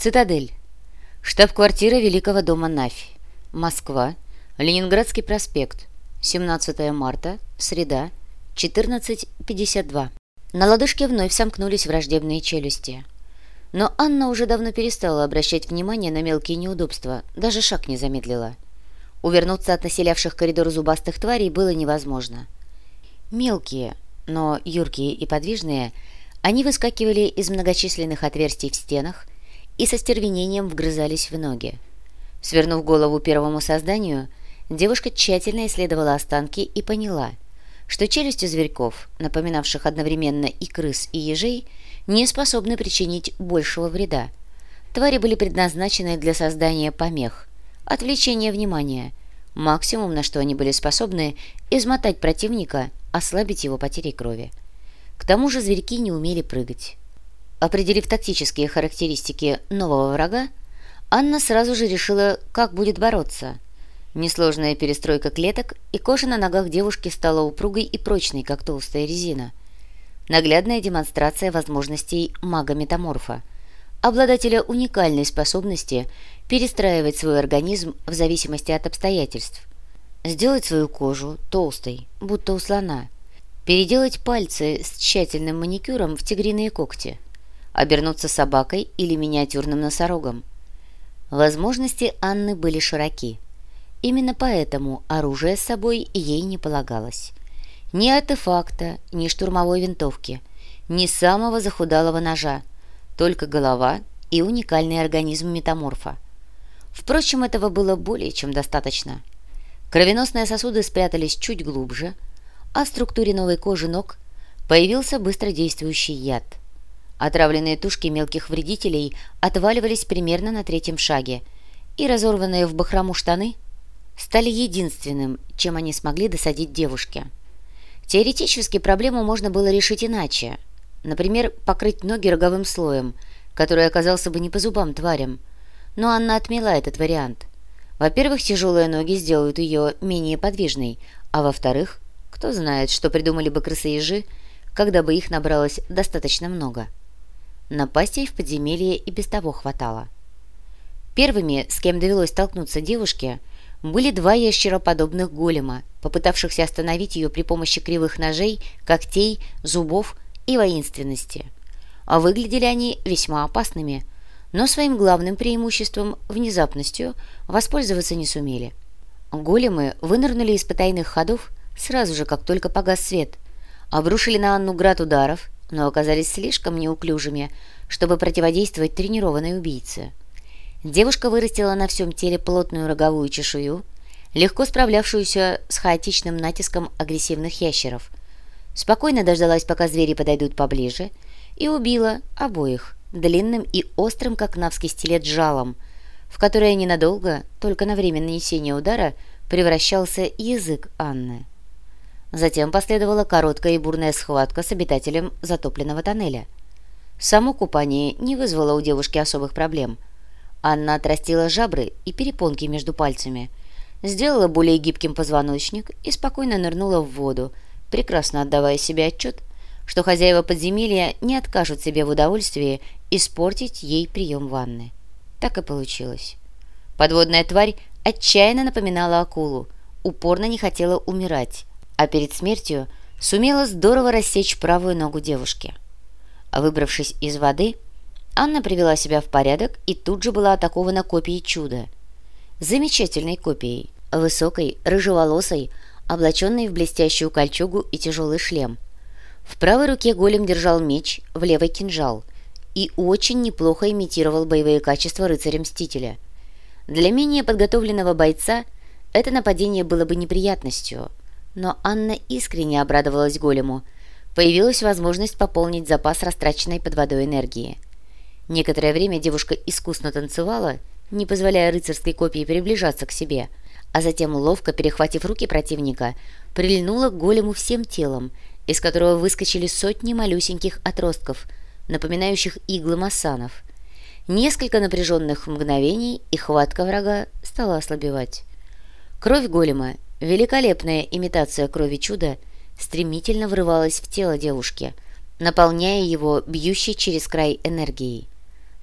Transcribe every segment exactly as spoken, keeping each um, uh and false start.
Цитадель. Штаб-квартира Великого дома Нафи. Москва. Ленинградский проспект. семнадцатое марта. Среда. четырнадцать пятьдесят два. На лодыжке вновь сомкнулись враждебные челюсти. Но Анна уже давно перестала обращать внимание на мелкие неудобства, даже шаг не замедлила. Увернуться от населявших коридор зубастых тварей было невозможно. Мелкие, но юркие и подвижные, они выскакивали из многочисленных отверстий в стенах и со стервенением вгрызались в ноги. Свернув голову первому созданию, девушка тщательно исследовала останки и поняла, что челюсти зверьков, напоминавших одновременно и крыс, и ежей, не способны причинить большего вреда. Твари были предназначены для создания помех, отвлечения внимания. Максимум, на что они были способны, измотать противника, ослабить его потерей крови. К тому же зверьки не умели прыгать. Определив тактические характеристики нового врага, Анна сразу же решила, как будет бороться. Несложная перестройка клеток, и кожа на ногах девушки стала упругой и прочной, как толстая резина. Наглядная демонстрация возможностей мага-метаморфа, обладателя уникальной способности перестраивать свой организм в зависимости от обстоятельств. Сделать свою кожу толстой, будто у слона. Переделать пальцы с тщательным маникюром в тигриные когти. Обернуться собакой или миниатюрным носорогом. Возможности Анны были широки. Именно поэтому оружие с собой ей не полагалось. Ни артефакта, ни штурмовой винтовки, ни самого захудалого ножа, только голова и уникальный организм метаморфа. Впрочем, этого было более чем достаточно. Кровеносные сосуды спрятались чуть глубже, а в структуре новой кожи ног появился быстродействующий яд. Отравленные тушки мелких вредителей отваливались примерно на третьем шаге, и разорванные в бахрому штаны стали единственным, чем они смогли досадить девушке. Теоретически проблему можно было решить иначе. Например, покрыть ноги роговым слоем, который оказался бы не по зубам тварям. Но Анна отмела этот вариант. Во-первых, тяжелые ноги сделают ее менее подвижной, а во-вторых, кто знает, что придумали бы крысы-ежи, когда бы их набралось достаточно много. Напастей в подземелье и без того хватало. Первыми, с кем довелось столкнуться девушке, были два ящероподобных голема, попытавшихся остановить ее при помощи кривых ножей, когтей, зубов и воинственности. А выглядели они весьма опасными, но своим главным преимуществом, внезапностью, воспользоваться не сумели. Големы вынырнули из потайных ходов сразу же, как только погас свет, обрушили на Анну град ударов, но оказались слишком неуклюжими, чтобы противодействовать тренированной убийце. Девушка вырастила на всем теле плотную роговую чешую, легко справлявшуюся с хаотичным натиском агрессивных ящеров. Спокойно дождалась, пока звери подойдут поближе, и убила обоих длинным и острым, как навский стилет, жалом, в которое ненадолго, только на время нанесения удара, превращался язык Анны. Затем последовала короткая и бурная схватка с обитателем затопленного тоннеля. Само купание не вызвало у девушки особых проблем. Анна отрастила жабры и перепонки между пальцами, сделала более гибким позвоночник и спокойно нырнула в воду, прекрасно отдавая себе отчет, что хозяева подземелья не откажут себе в удовольствии испортить ей прием ванны. Так и получилось. Подводная тварь отчаянно напоминала акулу, упорно не хотела умирать, а перед смертью сумела здорово рассечь правую ногу девушки. А выбравшись из воды, Анна привела себя в порядок и тут же была атакована копией чуда. Замечательной копией, высокой, рыжеволосой, облаченной в блестящую кольчугу и тяжелый шлем. В правой руке голем держал меч, в левой кинжал, и очень неплохо имитировал боевые качества рыцаря-мстителя. Для менее подготовленного бойца это нападение было бы неприятностью, но Анна искренне обрадовалась голему. Появилась возможность пополнить запас растраченной под водой энергии. Некоторое время девушка искусно танцевала, не позволяя рыцарской копии приближаться к себе, а затем, ловко перехватив руки противника, прильнула к голему всем телом, из которого выскочили сотни малюсеньких отростков, напоминающих иглы массанов. Несколько напряженных мгновений, и хватка врага стала ослабевать. Кровь голема, великолепная имитация крови чуда, стремительно врывалась в тело девушки, наполняя его бьющей через край энергией.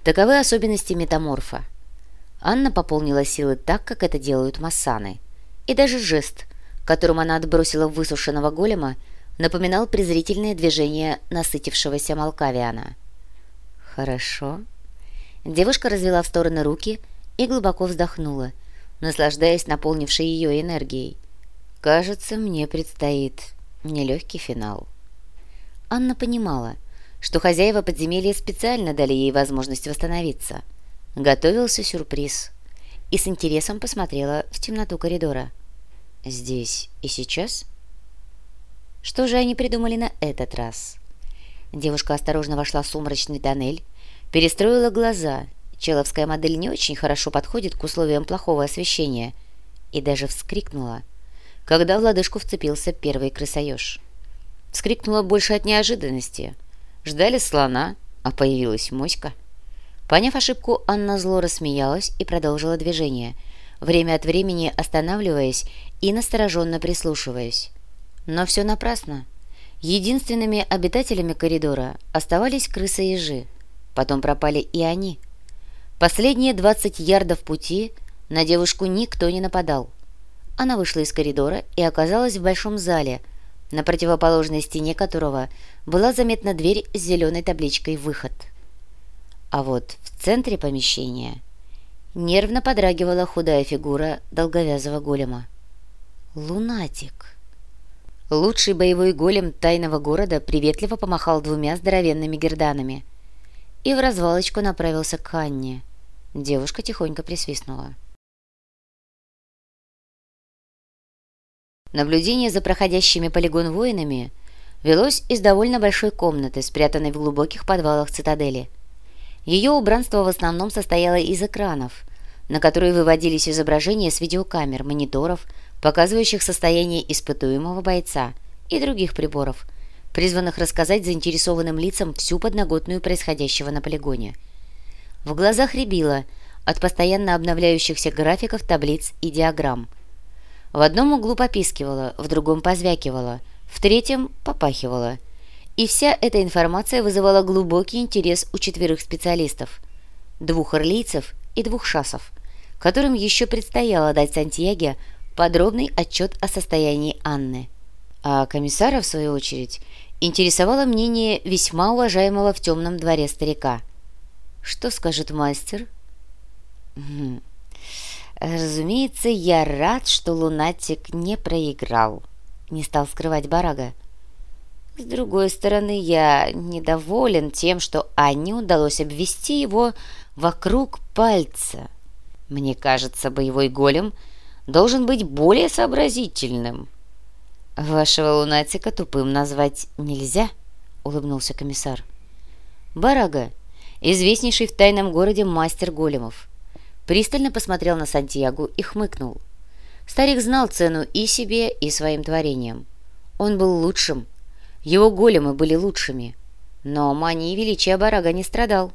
Таковы особенности метаморфа. Анна пополнила силы так, как это делают массаны. И даже жест, которым она отбросила высушенного голема, напоминал презрительное движение насытившегося Малкавиана. «Хорошо». Девушка развела в стороны руки и глубоко вздохнула, наслаждаясь наполнившей ее энергией. «Кажется, мне предстоит нелегкий финал». Анна понимала, что хозяева подземелья специально дали ей возможность восстановиться. Готовился сюрприз, и с интересом посмотрела в темноту коридора. «Здесь и сейчас?» Что же они придумали на этот раз? Девушка осторожно вошла в сумрачный тоннель, перестроила глаза. Человская модель не очень хорошо подходит к условиям плохого освещения. И даже вскрикнула, когда в лодыжку вцепился первый крысоеж. Вскрикнула больше от неожиданности. Ждали слона, а появилась моська. Поняв ошибку, Анна зло рассмеялась и продолжила движение, время от времени останавливаясь и настороженно прислушиваясь. Но все напрасно. Единственными обитателями коридора оставались крысы-ежи. Потом пропали и они. Последние двадцать ярдов пути на девушку никто не нападал. Она вышла из коридора и оказалась в большом зале, на противоположной стене которого была заметна дверь с зеленой табличкой «Выход». А вот в центре помещения нервно подрагивала худая фигура долговязого голема. Лунатик. Лучший боевой голем тайного города приветливо помахал двумя здоровенными герданами и в развалочку направился к Анне. Девушка тихонько присвистнула. Наблюдение за проходящими полигон воинами велось из довольно большой комнаты, спрятанной в глубоких подвалах цитадели. Ее убранство в основном состояло из экранов, на которые выводились изображения с видеокамер, мониторов, показывающих состояние испытуемого бойца, и других приборов, призванных рассказать заинтересованным лицам всю подноготную происходящего на полигоне. В глазах рябило от постоянно обновляющихся графиков, таблиц и диаграмм. В одном углу попискивало, в другом позвякивало, в третьем попахивало. И вся эта информация вызывала глубокий интерес у четверых специалистов, двух орлийцев и двух шасов, которым еще предстояло дать Сантьяге подробный отчет о состоянии Анны. А комиссара, в свою очередь, интересовало мнение весьма уважаемого в темном дворе старика. «Что скажет мастер?» «Хм... «Разумеется, я рад, что Лунатик не проиграл», — не стал скрывать Барага. «С другой стороны, я недоволен тем, что Анне удалось обвести его вокруг пальца. Мне кажется, боевой голем должен быть более сообразительным». «Вашего Лунатика тупым назвать нельзя», — улыбнулся комиссар. Барага, известнейший в тайном городе мастер големов, пристально посмотрел на Сантьягу и хмыкнул. Старик знал цену и себе, и своим творениям. Он был лучшим, его големы были лучшими, но манией величия Барага не страдал.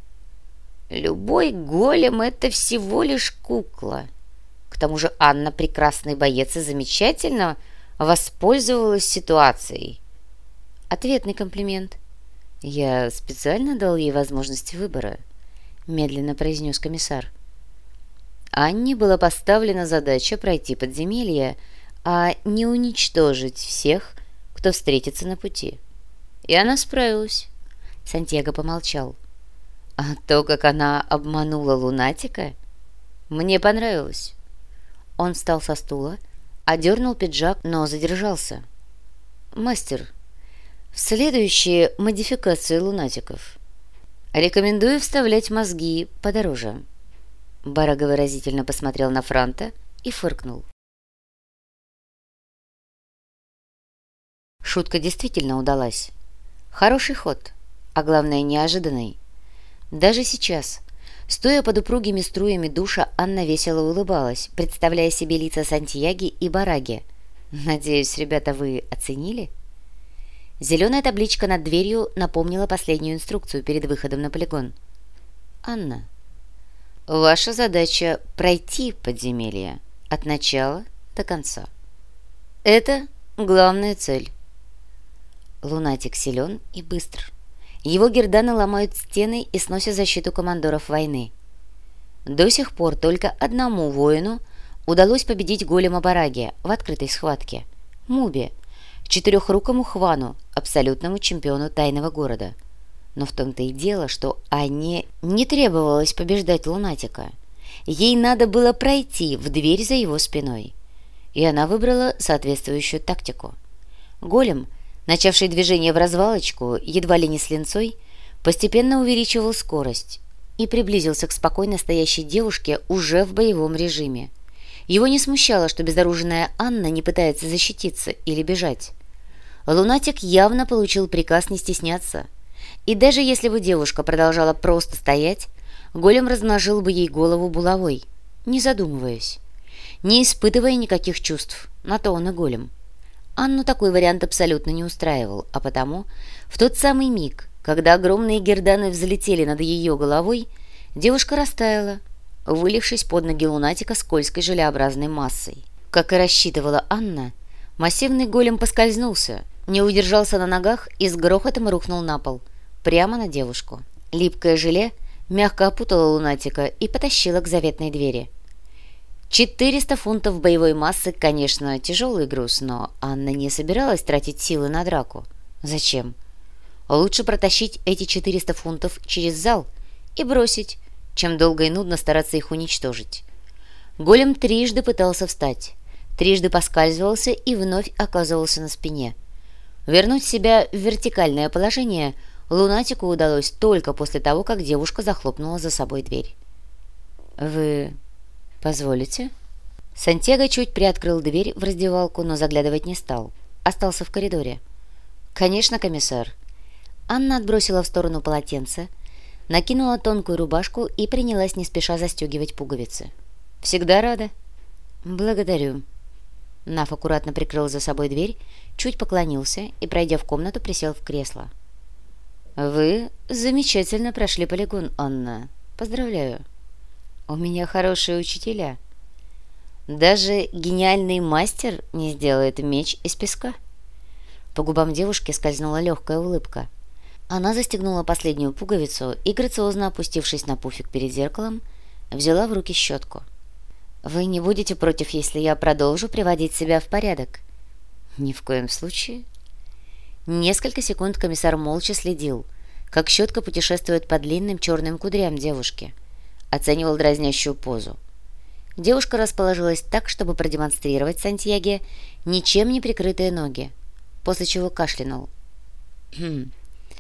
«Любой голем — это всего лишь кукла. К тому же Анна прекрасный боец и замечательно воспользовалась ситуацией». Ответный комплимент. «Я специально дал ей возможность выбора», — медленно произнес комиссар. Анне была поставлена задача пройти подземелье, а не уничтожить всех, кто встретится на пути. И она справилась. Сантьяго помолчал. А то, как она обманула Лунатика, мне понравилось. Он встал со стула, одернул пиджак, но задержался. «Мастер, в следующие модификации лунатиков рекомендую вставлять мозги подороже». Барага выразительно посмотрел на Франта и фыркнул. Шутка действительно удалась. Хороший ход, а главное неожиданный. Даже сейчас, стоя под упругими струями душа, Анна весело улыбалась, представляя себе лица Сантьяги и Бараги. «Надеюсь, ребята, вы оценили?» Зеленая табличка над дверью напомнила последнюю инструкцию перед выходом на полигон. «Анна, ваша задача — пройти подземелье от начала до конца. Это главная цель». Лунатик силен и быстр. Его герданы ломают стены и сносят защиту командоров войны. До сих пор только одному воину удалось победить голема Бараги в открытой схватке – Мубе, четырехрукому Хвану, абсолютному чемпиону тайного города. Но в том-то и дело, что Анне не требовалось побеждать лунатика. Ей надо было пройти в дверь за его спиной. И она выбрала соответствующую тактику. Голем, начавший движение в развалочку, едва ли не с линцой, постепенно увеличивал скорость и приблизился к спокойно стоящей девушке уже в боевом режиме. Его не смущало, что безоружная Анна не пытается защититься или бежать. Лунатик явно получил приказ не стесняться, и даже если бы девушка продолжала просто стоять, голем размножил бы ей голову булавой, не задумываясь, не испытывая никаких чувств, на то он и голем. Анну такой вариант абсолютно не устраивал, а потому в тот самый миг, когда огромные герданы взлетели над ее головой, девушка растаяла, вылившись под ноги лунатика скользкой желеобразной массой. Как и рассчитывала Анна, массивный голем поскользнулся, не удержался на ногах и с грохотом рухнул на пол, прямо на девушку. Липкое желе мягко опутало лунатика и потащило к заветной двери. четыреста фунтов боевой массы, конечно, тяжелый груз, но Анна не собиралась тратить силы на драку. Зачем? Лучше протащить эти четыреста фунтов через зал и бросить, чем долго и нудно стараться их уничтожить. Голем трижды пытался встать, трижды поскальзывался и вновь оказывался на спине. Вернуть себя в вертикальное положение лунатику удалось только после того, как девушка захлопнула за собой дверь. «Вы позволите?» Сантьяго чуть приоткрыл дверь в раздевалку, но заглядывать не стал. Остался в коридоре. «Конечно, комиссар». Анна отбросила в сторону полотенце, накинула тонкую рубашку и принялась не спеша застегивать пуговицы. «Всегда рада». «Благодарю». Наф аккуратно прикрыл за собой дверь, чуть поклонился и, пройдя в комнату, присел в кресло. «Вы замечательно прошли полигон, Анна. Поздравляю. У меня хорошие учителя. Даже гениальный мастер не сделает меч из песка». По губам девушки скользнула легкая улыбка. Она застегнула последнюю пуговицу и, грациозно опустившись на пуфик перед зеркалом, взяла в руки щетку. «Вы не будете против, если я продолжу приводить себя в порядок?» «Ни в коем случае». Несколько секунд комиссар молча следил, как щетка путешествует по длинным черным кудрям девушки. Оценивал дразнящую позу. Девушка расположилась так, чтобы продемонстрировать Сантьяге ничем не прикрытые ноги, после чего кашлянул. «Хм.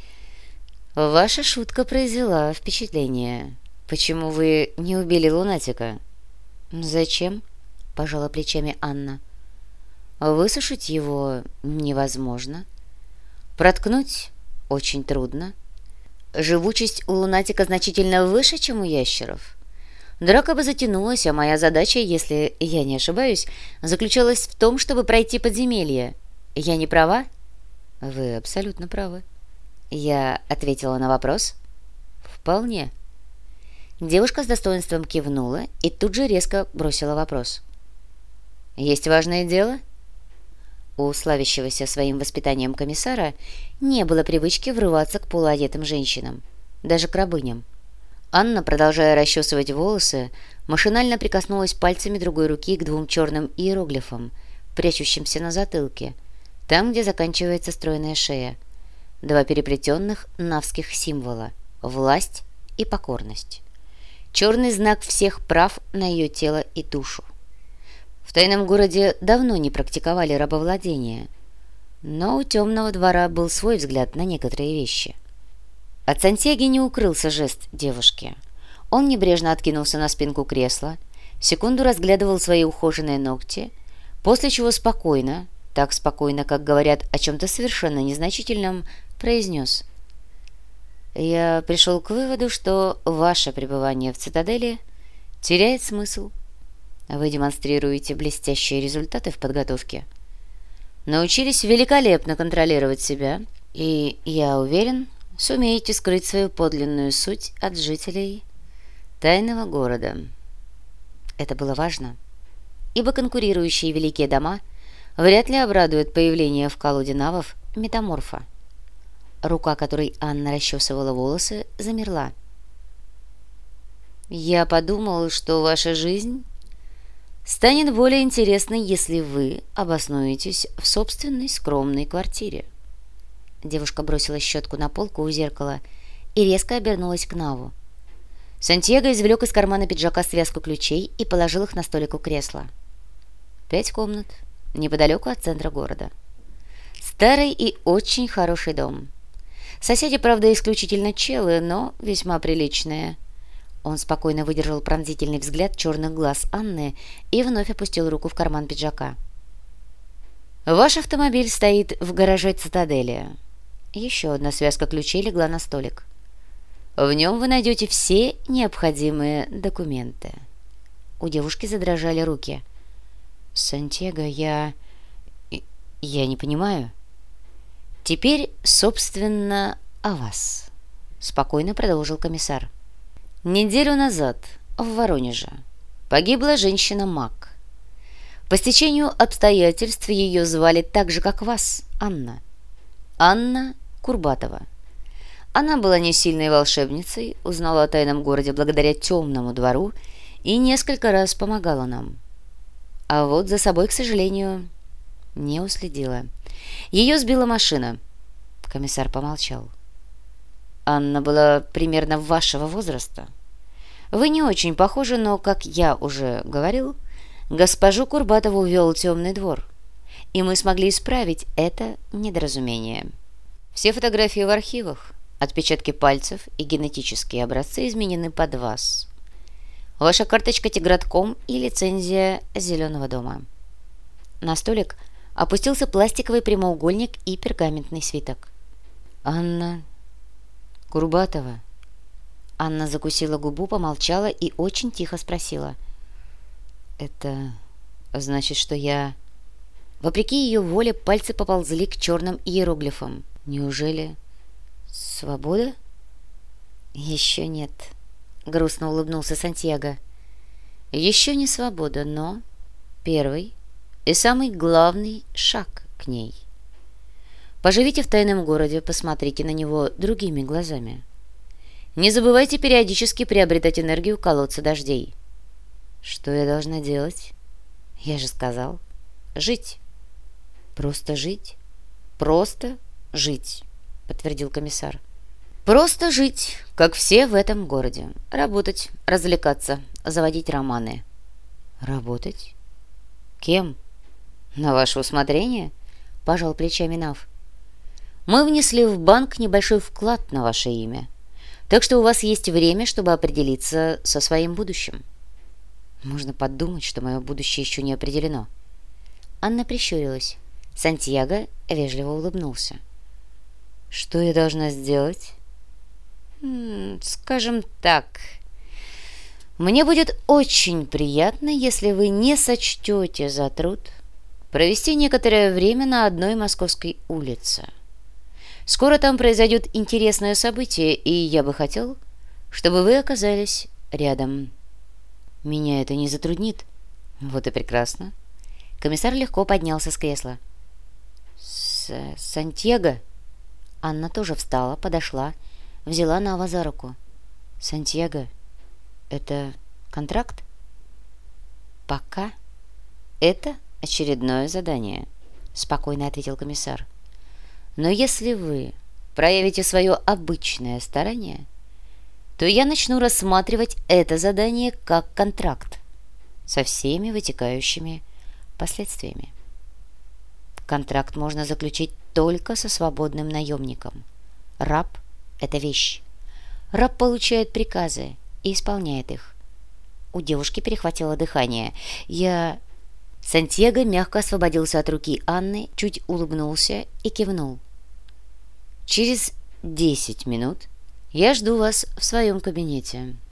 Ваша шутка произвела впечатление. Почему вы не убили лунатика?» «Зачем?» – пожала плечами Анна. «Высушить его невозможно. Проткнуть очень трудно. Живучесть у лунатика значительно выше, чем у ящеров. Драка бы затянулась, а моя задача, если я не ошибаюсь, заключалась в том, чтобы пройти подземелье. Я не права?» «Вы абсолютно правы». Я ответила на вопрос. «Вполне». Девушка с достоинством кивнула и тут же резко бросила вопрос. «Есть важное дело?» У славящегося своим воспитанием комиссара не было привычки врываться к полуодетым женщинам, даже к рабыням. Анна, продолжая расчесывать волосы, машинально прикоснулась пальцами другой руки к двум черным иероглифам, прячущимся на затылке, там, где заканчивается стройная шея. Два переплетенных навских символа – власть и покорность. Черный знак всех прав на ее тело и душу. В тайном городе давно не практиковали рабовладение, но у темного двора был свой взгляд на некоторые вещи. От Сантьяги не укрылся жест девушки. Он небрежно откинулся на спинку кресла, секунду разглядывал свои ухоженные ногти, после чего спокойно, так спокойно, как говорят о чем-то совершенно незначительном, произнес: «Я пришел к выводу, что ваше пребывание в цитадели теряет смысл. Вы демонстрируете блестящие результаты в подготовке, научились великолепно контролировать себя, и, я уверен, сумеете скрыть свою подлинную суть от жителей тайного города». Это было важно, ибо конкурирующие великие дома вряд ли обрадуют появление в колоде навов метаморфа. Рука, которой Анна расчесывала волосы, замерла. «Я подумал, что ваша жизнь станет более интересной, если вы обоснуетесь в собственной скромной квартире». Девушка бросила щетку на полку у зеркала и резко обернулась к Наву. Сантьяго извлек из кармана пиджака связку ключей и положил их на столик у кресла. Пять комнат, неподалеку от центра города. Старый и очень хороший дом. Соседи, правда, исключительно челы, но весьма приличные. Он спокойно выдержал пронзительный взгляд черных глаз Анны и вновь опустил руку в карман пиджака. «Ваш автомобиль стоит в гараже «Цитадели». Еще одна связка ключей легла на столик. В нем вы найдете все необходимые документы». У девушки задрожали руки. «Сантьяго, я... я не понимаю». «Теперь, собственно, о вас», — спокойно продолжил комиссар. «Неделю назад в Воронеже погибла женщина Мак. По стечению обстоятельств ее звали так же, как вас, Анна. Анна Курбатова. Она была не сильной волшебницей, узнала о тайном городе благодаря темному двору и несколько раз помогала нам. А вот за собой, к сожалению, не уследила. Ее сбила машина». Комиссар помолчал. «Анна была примерно вашего возраста. Вы не очень похожи, но, как я уже говорил, госпожу Курбатову вел темный двор, и мы смогли исправить это недоразумение. Все фотографии в архивах, отпечатки пальцев и генетические образцы изменены под вас. Ваша карточка Тигратком и лицензия Зеленого дома». На столик опустился пластиковый прямоугольник и пергаментный свиток. «Анна Курбатова». Анна закусила губу, помолчала и очень тихо спросила. «Это значит, что я...» Вопреки ее воле пальцы поползли к черным иероглифам. «Неужели свобода?» «Еще нет», — грустно улыбнулся Сантьяго. «Еще не свобода, но первый и самый главный шаг к ней. Поживите в тайном городе, посмотрите на него другими глазами. Не забывайте периодически приобретать энергию колодца дождей». «Что я должна делать?» «Я же сказал, жить. Просто жить. Просто жить», — подтвердил комиссар. «Просто жить, как все в этом городе. Работать, развлекаться, заводить романы». «Работать? Кем?» «На ваше усмотрение», — пожал плечами Нав. «Мы внесли в банк небольшой вклад на ваше имя, так что у вас есть время, чтобы определиться со своим будущим». «Можно подумать, что мое будущее еще не определено». Анна прищурилась. Сантьяго вежливо улыбнулся. «Что я должна сделать?» М -м, «Скажем так, мне будет очень приятно, если вы не сочтете за труд провести некоторое время на одной московской улице. Скоро там произойдет интересное событие, и я бы хотел, чтобы вы оказались рядом». «Меня это не затруднит». «Вот и прекрасно». Комиссар легко поднялся с кресла. «С Сантьяго?» Анна тоже встала, подошла, взяла Нава за руку. «Сантьяго, это контракт?» «Пока это очередное задание», — спокойно ответил комиссар. «Но если вы проявите свое обычное старание, то я начну рассматривать это задание как контракт со всеми вытекающими последствиями. Контракт можно заключить только со свободным наемником. Раб — это вещь. Раб получает приказы и исполняет их». У девушки перехватило дыхание. «Я...» Сантьяго мягко освободился от руки Анны, чуть улыбнулся и кивнул. «Через десять минут я жду вас в своем кабинете».